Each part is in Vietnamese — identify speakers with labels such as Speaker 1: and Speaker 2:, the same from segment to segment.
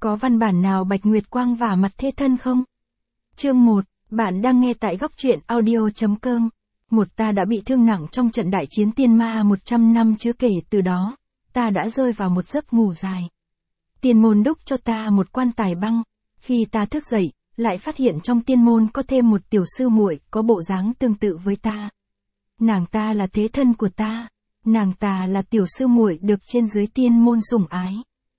Speaker 1: Có văn bản nào Bạch Nguyệt Quang vả mặt thê thân không? Chương 1, bạn đang nghe tại góc truyện audio.com. Ta đã bị thương nặng trong trận đại chiến tiên ma 100 năm chứ, kể từ đó, ta đã rơi vào một giấc ngủ dài. Tiên môn đúc cho ta một quan tài băng, khi ta thức dậy, lại phát hiện trong tiên môn có thêm một tiểu sư muội có bộ dáng tương tự với ta. Nàng ta là thế thân của ta, nàng ta là tiểu sư muội được trên dưới tiên môn sủng ái.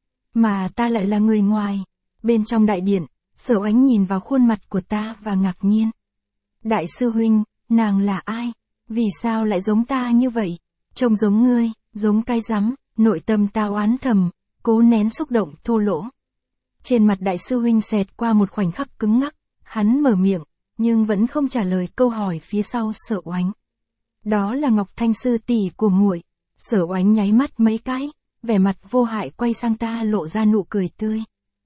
Speaker 1: Mà ta lại là người ngoài. Bên trong đại điện, Sở Oánh nhìn vào khuôn mặt của ta và ngạc nhiên. Đại sư huynh, nàng là ai? Vì sao lại giống ta như vậy? Trông giống ngươi, giống cái rắm. Nội tâm ta oán thầm, cố nén xúc động thô lỗ. Trên mặt đại sư huynh xẹt qua một khoảnh khắc cứng ngắc, hắn mở miệng, nhưng vẫn không trả lời câu hỏi phía sau Sở Oánh. Đó là Ngọc Thanh sư tỷ của muội. Sở Oánh nháy mắt mấy cái, vẻ mặt vô hại quay sang ta lộ ra nụ cười tươi.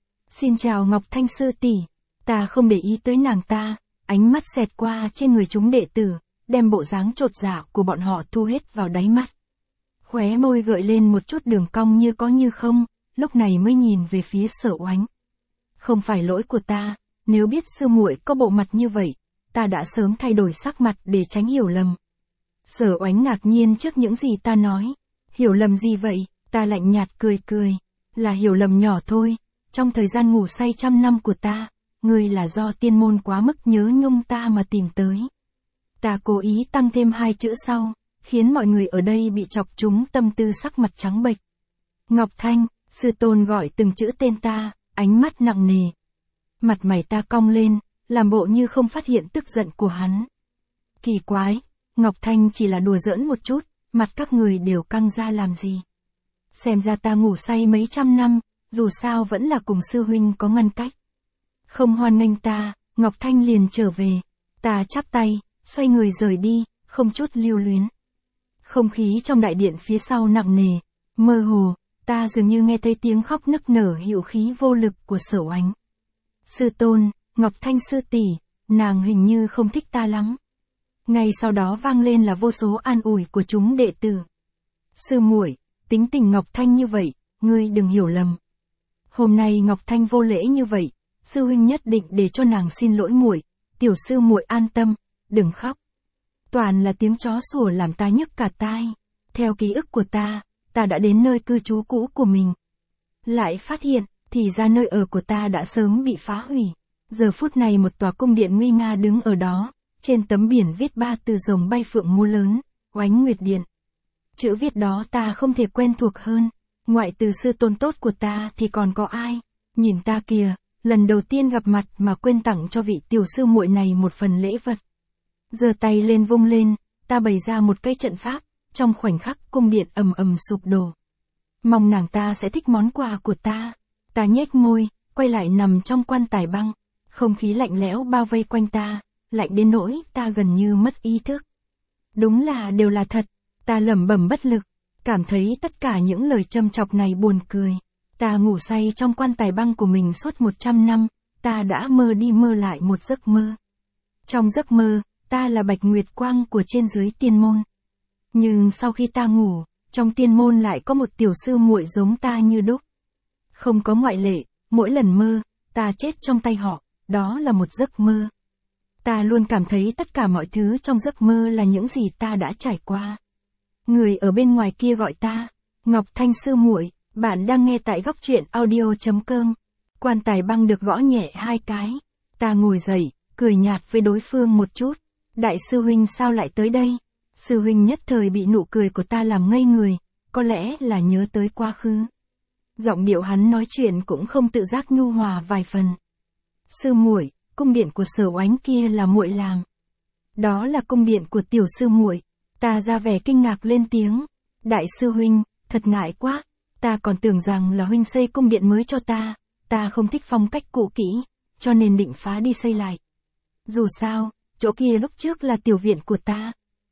Speaker 1: Xin chào Ngọc Thanh sư tỷ. Ta không để ý tới nàng ta, ánh mắt xẹt qua trên người chúng đệ tử, đem bộ dáng chột dạ của bọn họ thu hết vào đáy mắt. Khóe môi gợi lên một chút đường cong như có như không, lúc này mới nhìn về phía Sở Oánh. Không phải lỗi của ta, nếu biết sư muội có bộ mặt như vậy, ta đã sớm thay đổi sắc mặt để tránh hiểu lầm. Sở Oánh ngạc nhiên trước những gì ta nói. Hiểu lầm gì vậy? Ta lạnh nhạt cười cười. Là hiểu lầm nhỏ thôi, trong thời gian ngủ say 100 năm của ta, ngươi là do tiên môn quá mức nhớ nhung ta mà tìm tới. Ta cố ý tăng thêm 2 chữ sau, khiến mọi người ở đây bị chọc trúng tâm tư sắc mặt trắng bệch. Ngọc Thanh, sư tôn gọi từng chữ tên ta, ánh mắt nặng nề. Mặt mày ta cong lên, làm bộ như không phát hiện tức giận của hắn. Kỳ quái, Ngọc Thanh chỉ là đùa giỡn một chút, mặt các người đều căng ra làm gì? Xem ra ta ngủ say mấy trăm năm, dù sao vẫn là cùng sư huynh có ngăn cách. Không hoan nghênh ta, Ngọc Thanh liền trở về. Ta chắp tay, xoay người rời đi, không chút lưu luyến. Không khí trong đại điện phía sau nặng nề, mơ hồ, ta dường như nghe thấy tiếng khóc nức nở hữu khí vô lực của Sở Oánh. Sư tôn, Ngọc Thanh sư tỷ, nàng hình như không thích ta lắm. Ngay sau đó vang lên là vô số an ủi của chúng đệ tử. Sư muội, tính tình Ngọc Thanh như vậy, ngươi đừng hiểu lầm. Hôm nay Ngọc Thanh vô lễ như vậy, sư huynh nhất định để cho nàng xin lỗi muội. Tiểu sư muội an tâm, đừng khóc. Toàn là tiếng chó sủa làm ta nhức cả tai. Theo ký ức của ta đã đến nơi cư trú cũ của mình. Lại phát hiện, thì ra nơi ở của ta đã sớm bị phá hủy. Giờ phút này một tòa cung điện nguy nga đứng ở đó, trên tấm biển viết 3 từ rồng bay phượng múa lớn, Oánh Nguyệt Điện. Chữ viết đó ta không thể quen thuộc hơn, ngoại từ sư tôn tốt của ta thì còn có ai. Nhìn ta kìa, lần đầu tiên gặp mặt mà quên tặng cho vị tiểu sư muội này một phần lễ vật. Giơ tay lên vung lên, ta bày ra một cái trận pháp, trong khoảnh khắc cung điện ầm ầm sụp đổ. Mong nàng ta sẽ thích món quà của ta. Ta nhếch môi, quay lại nằm trong quan tài băng, không khí lạnh lẽo bao vây quanh ta, lạnh đến nỗi ta gần như mất ý thức. Đúng là đều là thật, ta lẩm bẩm bất lực, cảm thấy tất cả những lời châm chọc này buồn cười. Ta ngủ say trong quan tài băng của mình suốt 100 năm, ta đã mơ đi mơ lại một giấc mơ. Trong giấc mơ, ta là Bạch Nguyệt Quang của trên dưới tiên môn. Nhưng sau khi ta ngủ, trong tiên môn lại có một tiểu sư muội giống ta như đúc. Không có ngoại lệ, mỗi lần mơ, ta chết trong tay họ, đó là một giấc mơ. Ta luôn cảm thấy tất cả mọi thứ trong giấc mơ là những gì ta đã trải qua. Người ở bên ngoài kia gọi ta, Ngọc Thanh sư muội. Bạn đang nghe tại góc truyện audio.com. Quan tài băng được gõ nhẹ 2 cái. Ta ngồi dậy, cười nhạt với đối phương một chút. Đại sư huynh sao lại tới đây? Sư huynh nhất thời bị nụ cười của ta làm ngây người, có lẽ là nhớ tới quá khứ. Giọng điệu hắn nói chuyện cũng không tự giác nhu hòa vài phần. Sư muội, cung điện của Sở Oánh kia là muội làm. Đó là cung điện của tiểu sư muội. Ta ra vẻ kinh ngạc lên tiếng. Đại sư huynh, thật ngại quá. Ta còn tưởng rằng là huynh xây cung điện mới cho ta không thích phong cách cũ kỹ, cho nên định phá đi xây lại. Dù sao, chỗ kia lúc trước là tiểu viện của ta.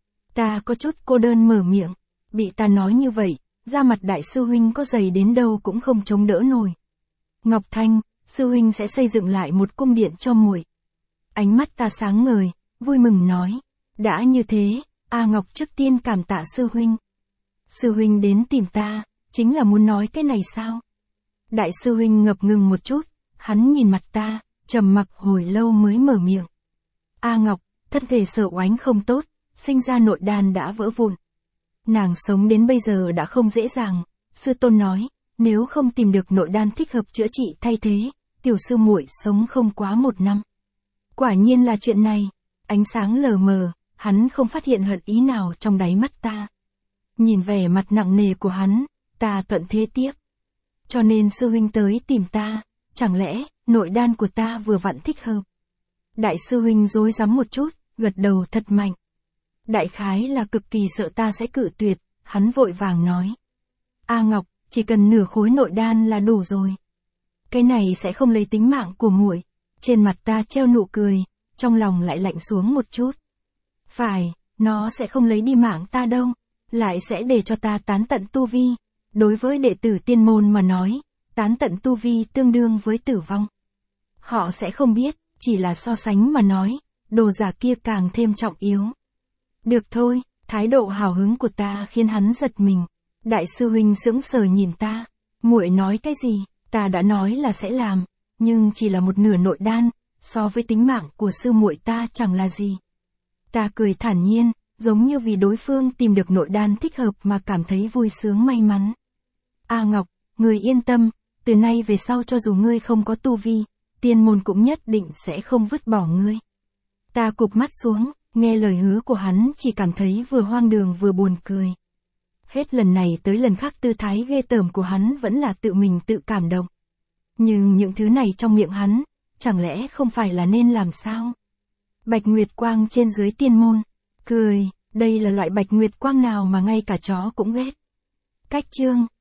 Speaker 1: Ta có chút cô đơn mở miệng, bị ta nói như vậy, da mặt đại sư huynh có dày đến đâu cũng không chống đỡ nổi. Ngọc Thanh, sư huynh sẽ xây dựng lại một cung điện cho muội. Ánh mắt ta sáng ngời, vui mừng nói, đã như thế, Ngọc trước tiên cảm tạ sư huynh. Sư huynh đến tìm ta, chính là muốn nói cái này sao? Đại sư huynh ngập ngừng một chút, hắn nhìn mặt ta, trầm mặc hồi lâu mới mở miệng. A Ngọc, thân thể Sở Oánh không tốt, sinh ra nội đan đã vỡ vụn. Nàng sống đến bây giờ đã không dễ dàng, sư tôn nói, nếu không tìm được nội đan thích hợp chữa trị thay thế, tiểu sư muội sống không quá 1 năm. Quả nhiên là chuyện này, ánh sáng lờ mờ, hắn không phát hiện hận ý nào trong đáy mắt ta. Nhìn vẻ mặt nặng nề của hắn, ta thuận thế tiếp. Cho nên sư huynh tới tìm ta, chẳng lẽ, nội đan của ta vừa vặn thích hợp. Đại sư huynh rối rắm một chút, gật đầu thật mạnh. Đại khái là cực kỳ sợ ta sẽ cự tuyệt, hắn vội vàng nói. A Ngọc, chỉ cần nửa khối nội đan là đủ rồi. Cái này sẽ không lấy tính mạng của muội. Trên mặt ta treo nụ cười, trong lòng lại lạnh xuống một chút. Phải, nó sẽ không lấy đi mạng ta đâu, lại sẽ để cho ta tán tận tu vi. Đối với đệ tử tiên môn mà nói, tán tận tu vi tương đương với tử vong. Họ sẽ không biết, chỉ là so sánh mà nói, đồ giả kia càng thêm trọng yếu. Được thôi, thái độ hào hứng của ta khiến hắn giật mình. Đại sư huynh sững sờ nhìn ta, muội nói cái gì, ta đã nói là sẽ làm, nhưng chỉ là một nửa nội đan, so với tính mạng của sư muội ta chẳng là gì. Ta cười thản nhiên, giống như vì đối phương tìm được nội đan thích hợp mà cảm thấy vui sướng may mắn. A Ngọc, người yên tâm, từ nay về sau cho dù ngươi không có tu vi, tiên môn cũng nhất định sẽ không vứt bỏ ngươi. Ta cụp mắt xuống, nghe lời hứa của hắn chỉ cảm thấy vừa hoang đường vừa buồn cười. Hết lần này tới lần khác tư thái ghê tởm của hắn vẫn là tự mình tự cảm động. Nhưng những thứ này trong miệng hắn, chẳng lẽ không phải là nên làm sao? Bạch Nguyệt Quang trên dưới tiên môn, cười, đây là loại Bạch Nguyệt Quang nào mà ngay cả chó cũng ghét. Cách chương